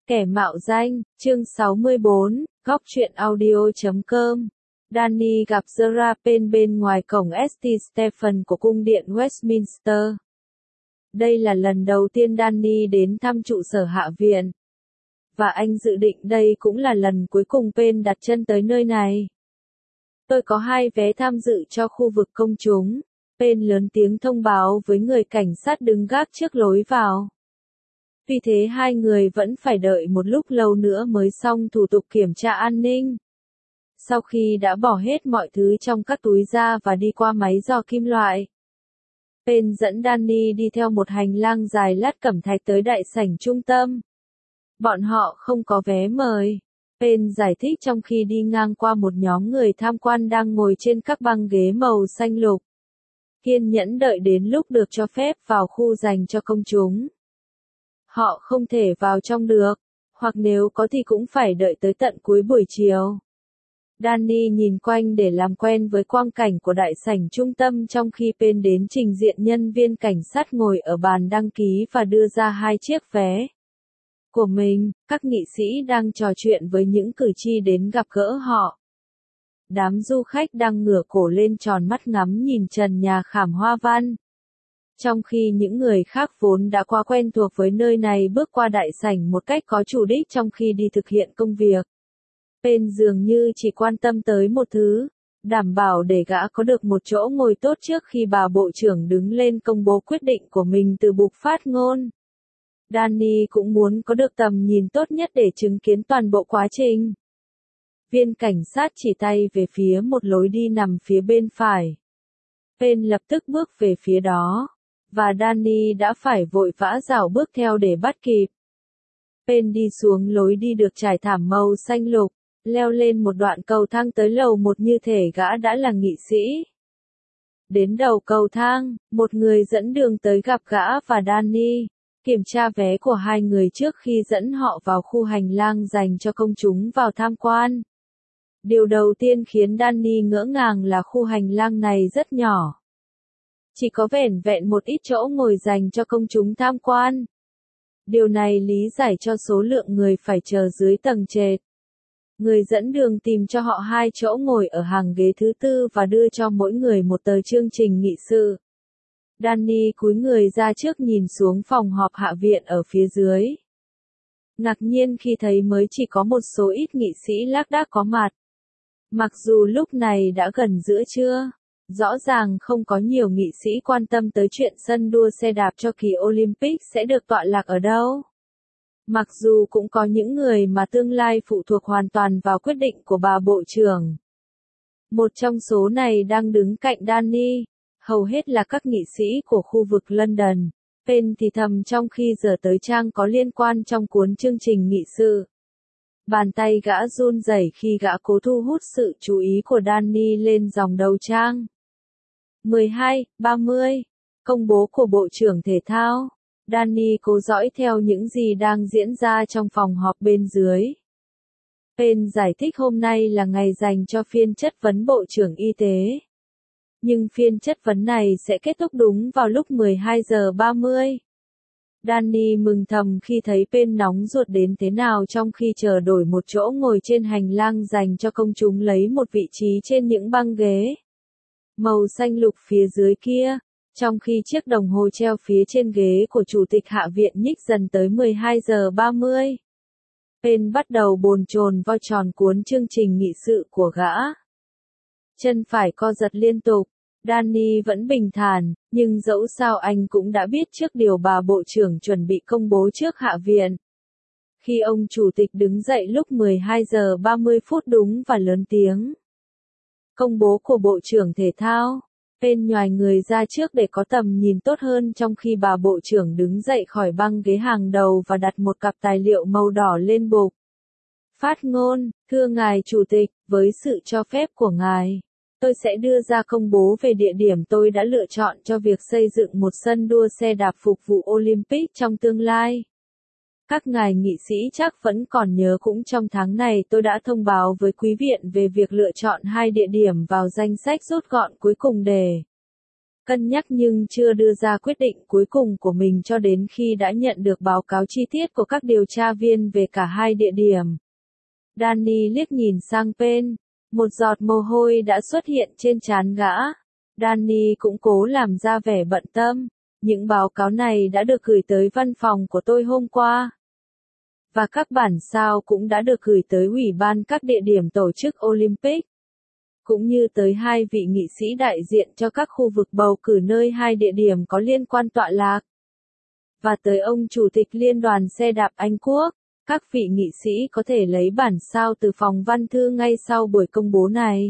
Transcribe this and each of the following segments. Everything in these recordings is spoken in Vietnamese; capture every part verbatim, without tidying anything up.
Kẻ mạo danh, chương sáu mươi bốn, góc truyện audio chấm com. Danny gặp Zara Payne bên ngoài cổng Saint Stephen của cung điện Westminster. Đây là lần đầu tiên Danny đến thăm trụ sở Hạ viện. Và anh dự định đây cũng là lần cuối cùng Payne đặt chân tới nơi này. Tôi có hai vé tham dự cho khu vực công chúng. Payne lớn tiếng thông báo với người cảnh sát đứng gác trước lối vào. Vì thế hai người vẫn phải đợi một lúc lâu nữa mới xong thủ tục kiểm tra an ninh. Sau khi đã bỏ hết mọi thứ trong các túi ra và đi qua máy dò kim loại, Payne dẫn Danny đi theo một hành lang dài lát cẩm thạch tới đại sảnh trung tâm. Bọn họ không có vé mời. Payne giải thích trong khi đi ngang qua một nhóm người tham quan đang ngồi trên các băng ghế màu xanh lục. Kiên nhẫn đợi đến lúc được cho phép vào khu dành cho công chúng. Họ không thể vào trong được, hoặc nếu có thì cũng phải đợi tới tận cuối buổi chiều. Danny nhìn quanh để làm quen với quang cảnh của đại sảnh trung tâm trong khi Payne đến trình diện nhân viên cảnh sát ngồi ở bàn đăng ký và đưa ra hai chiếc vé của mình. Các nghị sĩ đang trò chuyện với những cử tri đến gặp gỡ họ. Đám du khách đang ngửa cổ lên tròn mắt ngắm nhìn trần nhà khảm hoa văn. Trong khi những người khác vốn đã quá quen thuộc với nơi này bước qua đại sảnh một cách có chủ đích trong khi đi thực hiện công việc. Payne dường như chỉ quan tâm tới một thứ, đảm bảo để gã có được một chỗ ngồi tốt trước khi bà bộ trưởng đứng lên công bố quyết định của mình từ bục phát ngôn. Danny cũng muốn có được tầm nhìn tốt nhất để chứng kiến toàn bộ quá trình. Viên cảnh sát chỉ tay về phía một lối đi nằm phía bên phải. Payne lập tức bước về phía đó, và Danny đã phải vội vã rảo bước theo để bắt kịp. Payne đi xuống lối đi được trải thảm màu xanh lục, leo lên một đoạn cầu thang tới lầu một như thể gã đã là nghị sĩ. Đến đầu cầu thang, một người dẫn đường tới gặp gã và Danny, kiểm tra vé của hai người trước khi dẫn họ vào khu hành lang dành cho công chúng vào tham quan. Điều đầu tiên khiến Danny ngỡ ngàng là khu hành lang này rất nhỏ. Chỉ có vẻn vẹn một ít chỗ ngồi dành cho công chúng tham quan. Điều này lý giải cho số lượng người phải chờ dưới tầng trệt. Người dẫn đường tìm cho họ hai chỗ ngồi ở hàng ghế thứ tư và đưa cho mỗi người một tờ chương trình nghị sự. Danny cúi người ra trước nhìn xuống phòng họp Hạ viện ở phía dưới. Ngạc nhiên khi thấy mới chỉ có một số ít nghị sĩ lác đác có mặt. Mặc dù lúc này đã gần giữa trưa, rõ ràng không có nhiều nghị sĩ quan tâm tới chuyện sân đua xe đạp cho kỳ Olympic sẽ được tọa lạc ở đâu. Mặc dù cũng có những người mà tương lai phụ thuộc hoàn toàn vào quyết định của bà bộ trưởng. Một trong số này đang đứng cạnh Danny, hầu hết là các nghị sĩ của khu vực London. Payne thì thầm trong khi giờ tới trang có liên quan trong cuốn chương trình nghị sự. Bàn tay gã run rẩy khi gã cố thu hút sự chú ý của Danny lên dòng đầu trang. mười hai, ba mươi. Công bố của Bộ trưởng Thể thao. Danny cố dõi theo những gì đang diễn ra trong phòng họp bên dưới. Payne giải thích hôm nay là ngày dành cho phiên chất vấn Bộ trưởng Y tế. Nhưng phiên chất vấn này sẽ kết thúc đúng vào lúc mười hai giờ ba mươi. Danny mừng thầm khi thấy Payne nóng ruột đến thế nào trong khi chờ đổi một chỗ ngồi trên hành lang dành cho công chúng lấy một vị trí trên những băng ghế màu xanh lục phía dưới kia, trong khi chiếc đồng hồ treo phía trên ghế của Chủ tịch Hạ viện nhích dần tới mười hai giờ ba mươi. Payne bắt đầu bồn chồn voi tròn cuốn chương trình nghị sự của gã. Chân phải co giật liên tục. Danny vẫn bình thản, nhưng dẫu sao anh cũng đã biết trước điều bà bộ trưởng chuẩn bị công bố trước Hạ viện. Khi ông chủ tịch đứng dậy lúc mười hai giờ ba mươi phút đúng và lớn tiếng. Công bố của Bộ trưởng Thể thao. Payne nhoài người ra trước để có tầm nhìn tốt hơn trong khi bà bộ trưởng đứng dậy khỏi băng ghế hàng đầu và đặt một cặp tài liệu màu đỏ lên bục. Phát ngôn, thưa ngài chủ tịch, với sự cho phép của ngài, tôi sẽ đưa ra công bố về địa điểm tôi đã lựa chọn cho việc xây dựng một sân đua xe đạp phục vụ Olympic trong tương lai. Các ngài nghị sĩ chắc vẫn còn nhớ cũng trong tháng này tôi đã thông báo với quý viện về việc lựa chọn hai địa điểm vào danh sách rút gọn cuối cùng để cân nhắc nhưng chưa đưa ra quyết định cuối cùng của mình cho đến khi đã nhận được báo cáo chi tiết của các điều tra viên về cả hai địa điểm. Danny liếc nhìn sang Pen, một giọt mồ hôi đã xuất hiện trên trán gã. Danny cũng cố làm ra vẻ bận tâm. Những báo cáo này đã được gửi tới văn phòng của tôi hôm qua. Và các bản sao cũng đã được gửi tới ủy ban các địa điểm tổ chức Olympic. Cũng như tới hai vị nghị sĩ đại diện cho các khu vực bầu cử nơi hai địa điểm có liên quan tọa lạc. Và tới ông Chủ tịch Liên đoàn xe đạp Anh Quốc. Các vị nghị sĩ có thể lấy bản sao từ phòng văn thư ngay sau buổi công bố này.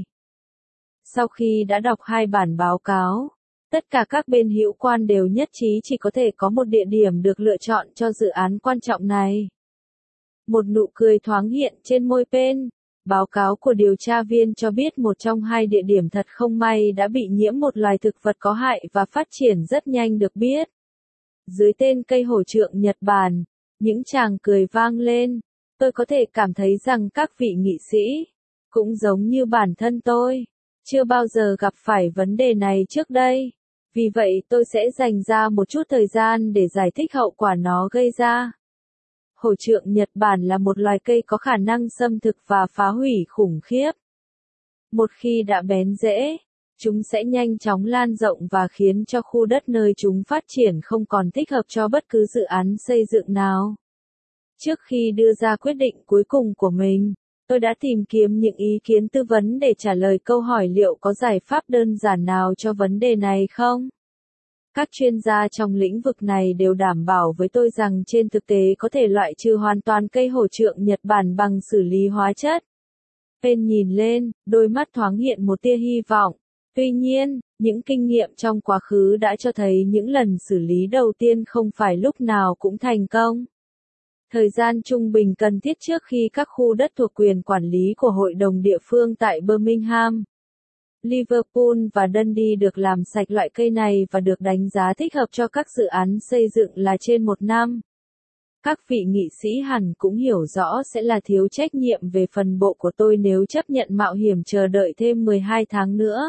Sau khi đã đọc hai bản báo cáo, tất cả các bên hữu quan đều nhất trí chỉ có thể có một địa điểm được lựa chọn cho dự án quan trọng này. Một nụ cười thoáng hiện trên môi Pen. Báo cáo của điều tra viên cho biết một trong hai địa điểm thật không may đã bị nhiễm một loài thực vật có hại và phát triển rất nhanh được biết. Dưới tên cây hổ trượng Nhật Bản, những tràng cười vang lên. Tôi có thể cảm thấy rằng các vị nghị sĩ, cũng giống như bản thân tôi, chưa bao giờ gặp phải vấn đề này trước đây. Vì vậy tôi sẽ dành ra một chút thời gian để giải thích hậu quả nó gây ra. Hổ trượng Nhật Bản là một loài cây có khả năng xâm thực và phá hủy khủng khiếp. Một khi đã bén rễ, chúng sẽ nhanh chóng lan rộng và khiến cho khu đất nơi chúng phát triển không còn thích hợp cho bất cứ dự án xây dựng nào. Trước khi đưa ra quyết định cuối cùng của mình, tôi đã tìm kiếm những ý kiến tư vấn để trả lời câu hỏi liệu có giải pháp đơn giản nào cho vấn đề này không. Các chuyên gia trong lĩnh vực này đều đảm bảo với tôi rằng trên thực tế có thể loại trừ hoàn toàn cây hổ trượng Nhật Bản bằng xử lý hóa chất. Pen nhìn lên, đôi mắt thoáng hiện một tia hy vọng. Tuy nhiên, những kinh nghiệm trong quá khứ đã cho thấy những lần xử lý đầu tiên không phải lúc nào cũng thành công. Thời gian trung bình cần thiết trước khi các khu đất thuộc quyền quản lý của hội đồng địa phương tại Birmingham, Liverpool và Dundee được làm sạch loại cây này và được đánh giá thích hợp cho các dự án xây dựng là trên một năm. Các vị nghị sĩ hẳn cũng hiểu rõ sẽ là thiếu trách nhiệm về phần bộ của tôi nếu chấp nhận mạo hiểm chờ đợi thêm mười hai tháng nữa.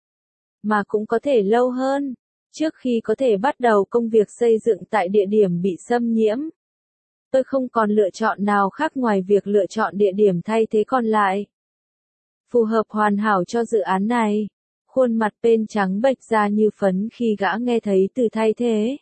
Mà cũng có thể lâu hơn, trước khi có thể bắt đầu công việc xây dựng tại địa điểm bị xâm nhiễm. Tôi không còn lựa chọn nào khác ngoài việc lựa chọn địa điểm thay thế còn lại. Phù hợp hoàn hảo cho dự án này. Khuôn mặt Pen trắng bệch ra như phấn khi gã nghe thấy từ thay thế.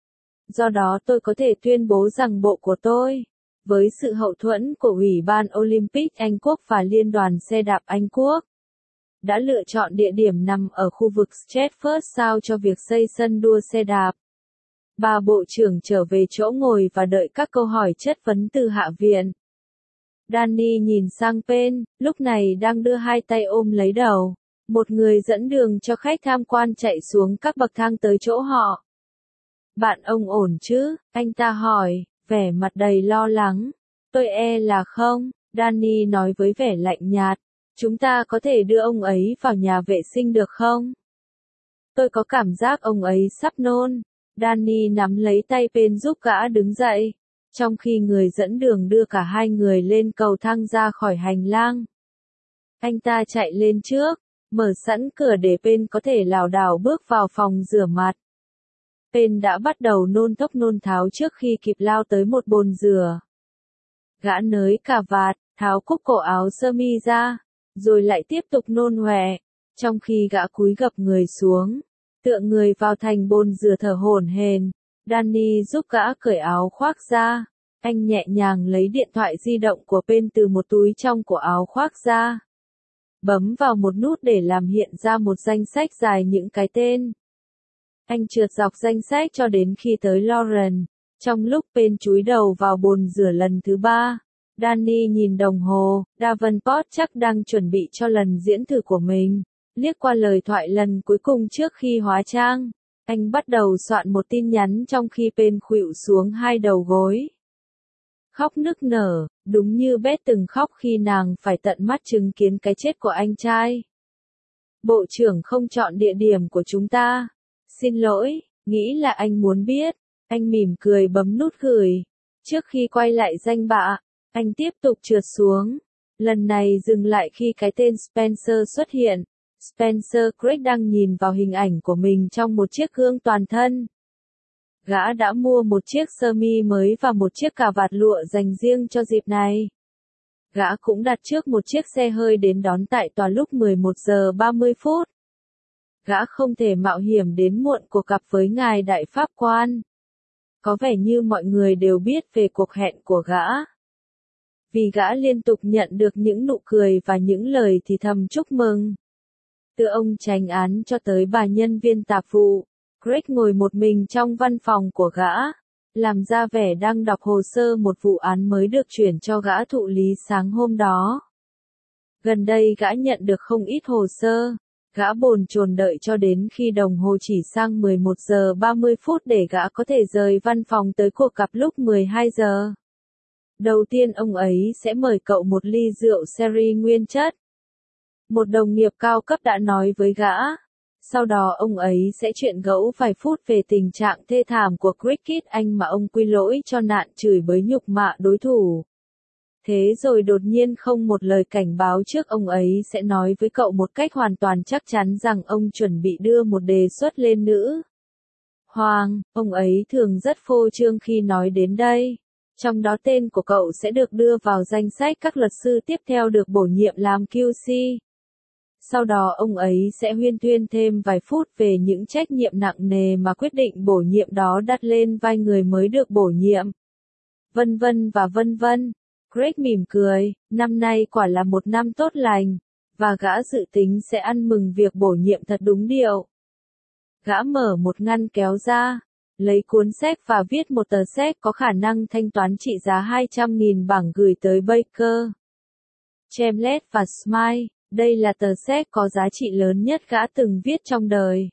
Do đó tôi có thể tuyên bố rằng bộ của tôi, với sự hậu thuẫn của Ủy ban Olympic Anh Quốc và Liên đoàn xe đạp Anh Quốc, đã lựa chọn địa điểm nằm ở khu vực Stratford South cho việc xây sân đua xe đạp. Bà bộ trưởng trở về chỗ ngồi và đợi các câu hỏi chất vấn từ Hạ viện. Danny nhìn sang Pen, lúc này đang đưa hai tay ôm lấy đầu. Một người dẫn đường cho khách tham quan chạy xuống các bậc thang tới chỗ họ. Bạn ông ổn chứ? Anh ta hỏi, vẻ mặt đầy lo lắng. Tôi e là không, Danny nói với vẻ lạnh nhạt. Chúng ta có thể đưa ông ấy vào nhà vệ sinh được không? Tôi có cảm giác ông ấy sắp nôn. Danny nắm lấy tay Pen giúp gã đứng dậy, trong khi người dẫn đường đưa cả hai người lên cầu thang ra khỏi hành lang. Anh ta chạy lên trước, mở sẵn cửa để Pen có thể lảo đảo bước vào phòng rửa mặt. Pen đã bắt đầu nôn thốc nôn tháo trước khi kịp lao tới một bồn rửa. Gã nới cà vạt, tháo cúc cổ áo sơ mi ra, rồi lại tiếp tục nôn hoẹ, trong khi gã cúi gập người xuống, tựa người vào thành bồn rửa thở hổn hển. Danny giúp gã cởi áo khoác ra. Anh nhẹ nhàng lấy điện thoại di động của Pen từ một túi trong của áo khoác ra. Bấm vào một nút để làm hiện ra một danh sách dài những cái tên. Anh trượt dọc danh sách cho đến khi tới Lauren. Trong lúc Pen chúi đầu vào bồn rửa lần thứ ba, Danny nhìn đồng hồ, Davenport chắc đang chuẩn bị cho lần diễn thử của mình. Liếc qua lời thoại lần cuối cùng trước khi hóa trang, anh bắt đầu soạn một tin nhắn trong khi Pen khuỵu xuống hai đầu gối. Khóc nức nở, đúng như Beth từng khóc khi nàng phải tận mắt chứng kiến cái chết của anh trai. Bộ trưởng không chọn địa điểm của chúng ta. Xin lỗi, nghĩ là anh muốn biết. Anh mỉm cười bấm nút gửi. Trước khi quay lại danh bạ, anh tiếp tục trượt xuống. Lần này dừng lại khi cái tên Spencer xuất hiện. Spencer Craig đang nhìn vào hình ảnh của mình trong một chiếc gương toàn thân. Gã đã mua một chiếc sơ mi mới và một chiếc cà vạt lụa dành riêng cho dịp này. Gã cũng đặt trước một chiếc xe hơi đến đón tại tòa lúc mười một giờ ba mươi phút. Gã không thể mạo hiểm đến muộn cuộc gặp với ngài đại pháp quan. Có vẻ như mọi người đều biết về cuộc hẹn của gã. Vì gã liên tục nhận được những nụ cười và những lời thì thầm chúc mừng. Từ ông chánh án cho tới bà nhân viên tạp vụ, Craig ngồi một mình trong văn phòng của gã, làm ra vẻ đang đọc hồ sơ một vụ án mới được chuyển cho gã thụ lý sáng hôm đó. Gần đây gã nhận được không ít hồ sơ, gã bồn chồn đợi cho đến khi đồng hồ chỉ sang mười một giờ ba mươi phút để gã có thể rời văn phòng tới cuộc gặp lúc mười hai giờ. Đầu tiên ông ấy sẽ mời cậu một ly rượu sherry nguyên chất. Một đồng nghiệp cao cấp đã nói với gã. Sau đó ông ấy sẽ chuyện gẫu vài phút về tình trạng thê thảm của Cricket Anh mà ông quy lỗi cho nạn chửi bới nhục mạ đối thủ. Thế rồi đột nhiên không một lời cảnh báo trước ông ấy sẽ nói với cậu một cách hoàn toàn chắc chắn rằng ông chuẩn bị đưa một đề xuất lên nữ hoàng. Ông ấy thường rất phô trương khi nói đến đây. Trong đó tên của cậu sẽ được đưa vào danh sách các luật sư tiếp theo được bổ nhiệm làm Q C. Sau đó ông ấy sẽ huyên thuyên thêm vài phút về những trách nhiệm nặng nề mà quyết định bổ nhiệm đó đặt lên vai người mới được bổ nhiệm. Vân vân và vân vân. Craig mỉm cười, năm nay quả là một năm tốt lành, và gã dự tính sẽ ăn mừng việc bổ nhiệm thật đúng điệu. Gã mở một ngăn kéo ra, lấy cuốn séc và viết một tờ séc có khả năng thanh toán trị giá hai trăm nghìn bảng gửi tới Baker, Chamblet và Smile. Đây là tờ séc có giá trị lớn nhất gã từng viết trong đời.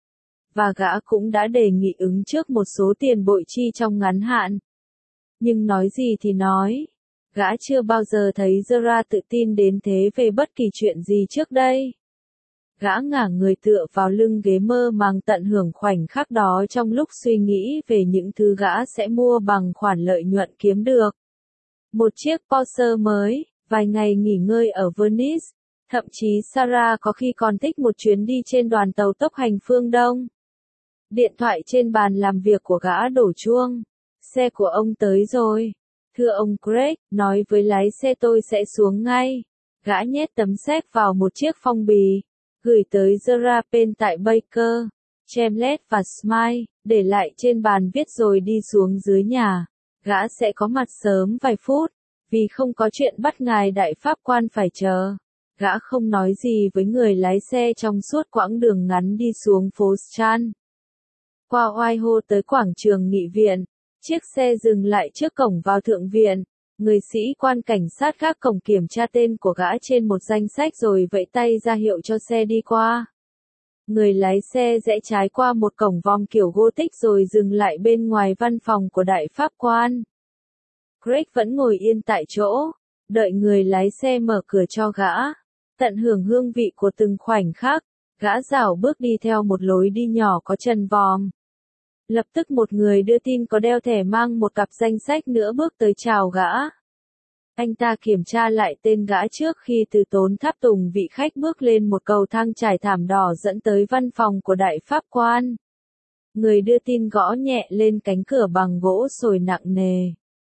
Và gã cũng đã đề nghị ứng trước một số tiền bội chi trong ngắn hạn. Nhưng nói gì thì nói, gã chưa bao giờ thấy Gerard tự tin đến thế về bất kỳ chuyện gì trước đây. Gã ngả người tựa vào lưng ghế mơ màng tận hưởng khoảnh khắc đó trong lúc suy nghĩ về những thứ gã sẽ mua bằng khoản lợi nhuận kiếm được. Một chiếc Porsche mới, vài ngày nghỉ ngơi ở Venice. Thậm chí Sarah có khi còn thích một chuyến đi trên đoàn tàu tốc hành phương Đông. Điện thoại trên bàn làm việc của gã đổ chuông. Xe của ông tới rồi. Thưa ông Craig, nói với lái xe tôi sẽ xuống ngay. Gã nhét tấm séc vào một chiếc phong bì, gửi tới Gerard Penn tại Baker, Chamblet và Smile, để lại trên bàn viết rồi đi xuống dưới nhà. Gã sẽ có mặt sớm vài phút, vì không có chuyện bắt ngài đại pháp quan phải chờ. Gã không nói gì với người lái xe trong suốt quãng đường ngắn đi xuống phố Strand. Qua Whitehall tới quảng trường nghị viện, chiếc xe dừng lại trước cổng vào thượng viện. Người sĩ quan cảnh sát gác cổng kiểm tra tên của gã trên một danh sách rồi vẫy tay ra hiệu cho xe đi qua. Người lái xe rẽ trái qua một cổng vòm kiểu Gothic rồi dừng lại bên ngoài văn phòng của đại pháp quan. Craig vẫn ngồi yên tại chỗ, đợi người lái xe mở cửa cho gã. Tận hưởng hương vị của từng khoảnh khắc, gã rảo bước đi theo một lối đi nhỏ có chân vòm. Lập tức một người đưa tin có đeo thẻ mang một cặp danh sách nữa bước tới chào gã. Anh ta kiểm tra lại tên gã trước khi từ tốn tháp tùng vị khách bước lên một cầu thang trải thảm đỏ dẫn tới văn phòng của đại pháp quan. Người đưa tin gõ nhẹ lên cánh cửa bằng gỗ sồi nặng nề.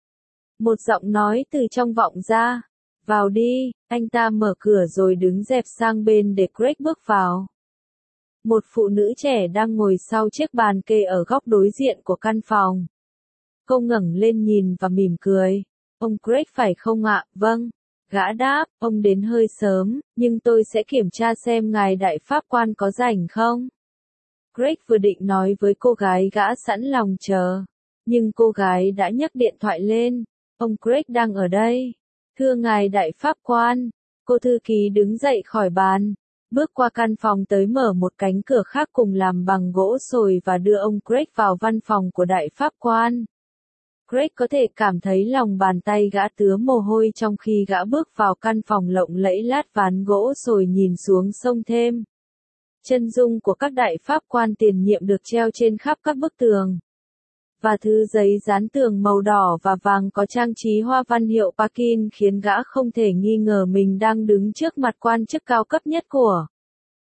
Một giọng nói từ trong vọng ra. Vào đi, anh ta mở cửa rồi đứng dẹp sang bên để Craig bước vào. Một phụ nữ trẻ đang ngồi sau chiếc bàn kê ở góc đối diện của căn phòng. Cô ngẩng lên nhìn và mỉm cười. Ông Craig phải không ạ? Vâng. Gã đáp, ông đến hơi sớm, nhưng tôi sẽ kiểm tra xem ngài đại pháp quan có rảnh không. Craig vừa định nói với cô gái gã sẵn lòng chờ. Nhưng cô gái đã nhấc điện thoại lên. Ông Craig đang ở đây. Thưa ngài đại pháp quan, cô thư ký đứng dậy khỏi bàn, bước qua căn phòng tới mở một cánh cửa khác cùng làm bằng gỗ sồi và đưa ông Craig vào văn phòng của đại pháp quan. Craig có thể cảm thấy lòng bàn tay gã tứa mồ hôi trong khi gã bước vào căn phòng lộng lẫy lát ván gỗ sồi nhìn xuống sông thêm. Chân dung của các đại pháp quan tiền nhiệm được treo trên khắp các bức tường. Và thứ giấy dán tường màu đỏ và vàng có trang trí hoa văn hiệu Parkin khiến gã không thể nghi ngờ mình đang đứng trước mặt quan chức cao cấp nhất của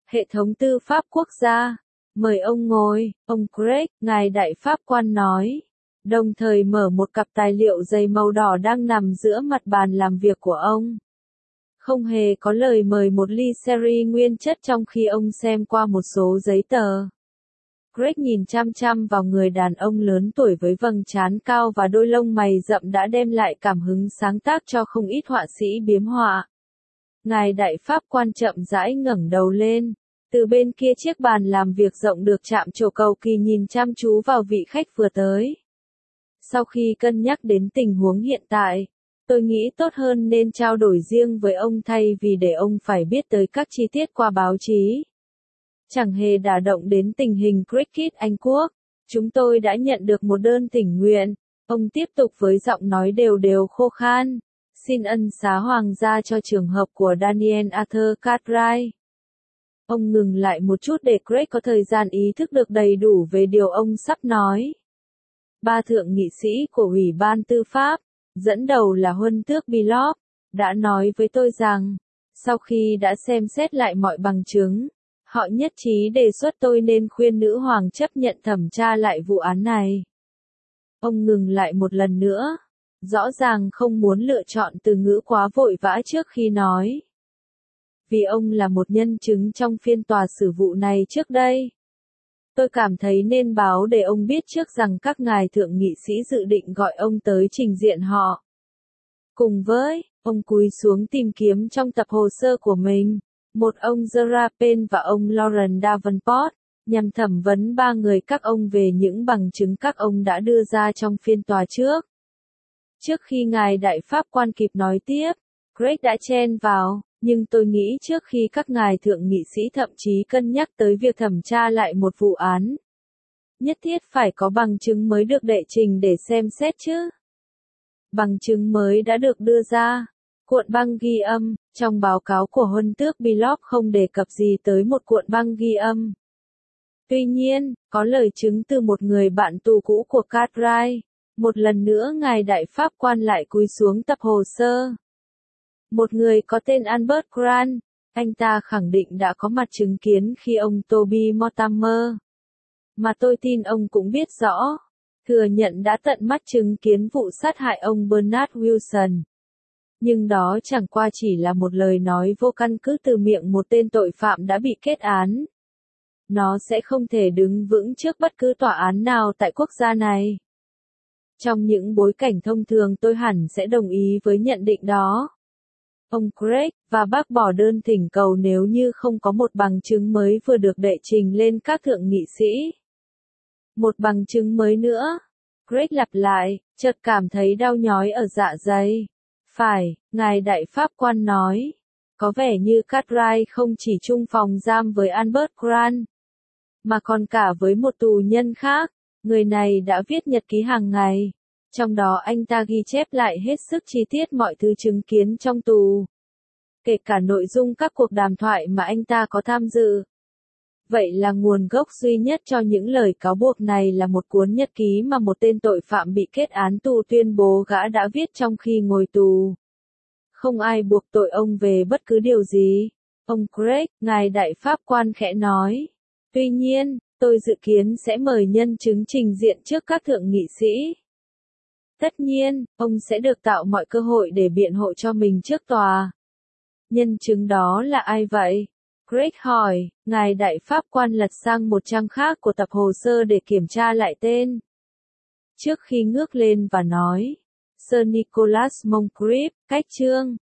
Hệ thống tư pháp quốc gia. Mời ông ngồi, ông Craig, ngài đại pháp quan nói. Đồng thời mở một cặp tài liệu dày màu đỏ đang nằm giữa mặt bàn làm việc của ông. Không hề có lời mời một ly sherry nguyên chất trong khi ông xem qua một số giấy tờ. Craig nhìn chăm chăm vào người đàn ông lớn tuổi với vầng trán cao và đôi lông mày rậm đã đem lại cảm hứng sáng tác cho không ít họa sĩ biếm họa. Ngài đại pháp quan chậm rãi ngẩng đầu lên. Từ bên kia chiếc bàn làm việc rộng được chạm trổ cầu kỳ nhìn chăm chú vào vị khách vừa tới. Sau khi cân nhắc đến tình huống hiện tại, tôi nghĩ tốt hơn nên trao đổi riêng với ông thay vì để ông phải biết tới các chi tiết qua báo chí. Chẳng hề đả động đến tình hình cricket Anh Quốc. Chúng tôi đã nhận được một đơn thỉnh nguyện. Ông tiếp tục với giọng nói đều đều khô khan. Xin ân xá hoàng gia cho trường hợp của Daniel Arthur Cartwright. Ông ngừng lại một chút để Craig có thời gian ý thức được đầy đủ về điều ông sắp nói. Ba thượng nghị sĩ của Ủy ban Tư pháp, dẫn đầu là Huân tước Billop, đã nói với tôi rằng, sau khi đã xem xét lại mọi bằng chứng, họ nhất trí đề xuất tôi nên khuyên nữ hoàng chấp nhận thẩm tra lại vụ án này. Ông ngừng lại một lần nữa, rõ ràng không muốn lựa chọn từ ngữ quá vội vã trước khi nói. Vì ông là một nhân chứng trong phiên tòa xử vụ này trước đây. Tôi cảm thấy nên báo để ông biết trước rằng các ngài thượng nghị sĩ dự định gọi ông tới trình diện họ. Cùng với, ông cúi xuống tìm kiếm trong tập hồ sơ của mình, một ông Ezra Payne và ông Lauren Davenport, nhằm thẩm vấn ba người các ông về những bằng chứng các ông đã đưa ra trong phiên tòa trước. Trước khi ngài đại pháp quan kịp nói tiếp, Craig đã chen vào. Nhưng tôi nghĩ trước khi các ngài thượng nghị sĩ thậm chí cân nhắc tới việc thẩm tra lại một vụ án, nhất thiết phải có bằng chứng mới được đệ trình để xem xét chứ. Bằng chứng mới đã được đưa ra. Cuộn băng ghi âm, trong báo cáo của Huân tước Billop không đề cập gì tới một cuộn băng ghi âm. Tuy nhiên, có lời chứng từ một người bạn tù cũ của Cartwright. Một lần nữa ngài đại pháp quan lại cúi xuống tập hồ sơ. Một người có tên Albert Grant, anh ta khẳng định đã có mặt chứng kiến khi ông Toby Mortimer, mà tôi tin ông cũng biết rõ, thừa nhận đã tận mắt chứng kiến vụ sát hại ông Bernard Wilson. Nhưng đó chẳng qua chỉ là một lời nói vô căn cứ từ miệng một tên tội phạm đã bị kết án. Nó sẽ không thể đứng vững trước bất cứ tòa án nào tại quốc gia này. Trong những bối cảnh thông thường tôi hẳn sẽ đồng ý với nhận định đó. Ông Craig, và bác bỏ đơn thỉnh cầu nếu như không có một bằng chứng mới vừa được đệ trình lên các thượng nghị sĩ. Một bằng chứng mới nữa. Craig lặp lại, chợt cảm thấy đau nhói ở dạ dày. Phải, ngài đại pháp quan nói. Có vẻ như Cartwright không chỉ chung phòng giam với Albert Grant, mà còn cả với một tù nhân khác. Người này đã viết nhật ký hàng ngày. Trong đó anh ta ghi chép lại hết sức chi tiết mọi thứ chứng kiến trong tù. Kể cả nội dung các cuộc đàm thoại mà anh ta có tham dự. Vậy là nguồn gốc duy nhất cho những lời cáo buộc này là một cuốn nhật ký mà một tên tội phạm bị kết án tù tuyên bố gã đã viết trong khi ngồi tù. Không ai buộc tội ông về bất cứ điều gì. Ông Craig, ngài đại pháp quan khẽ nói. Tuy nhiên, tôi dự kiến sẽ mời nhân chứng trình diện trước các thượng nghị sĩ. Tất nhiên, ông sẽ được tạo mọi cơ hội để biện hộ cho mình trước tòa. Nhân chứng đó là ai vậy? Craig hỏi, ngài đại pháp quan lật sang một trang khác của tập hồ sơ để kiểm tra lại tên. Trước khi ngước lên và nói, Sir Nicholas Moncrief, cách chương.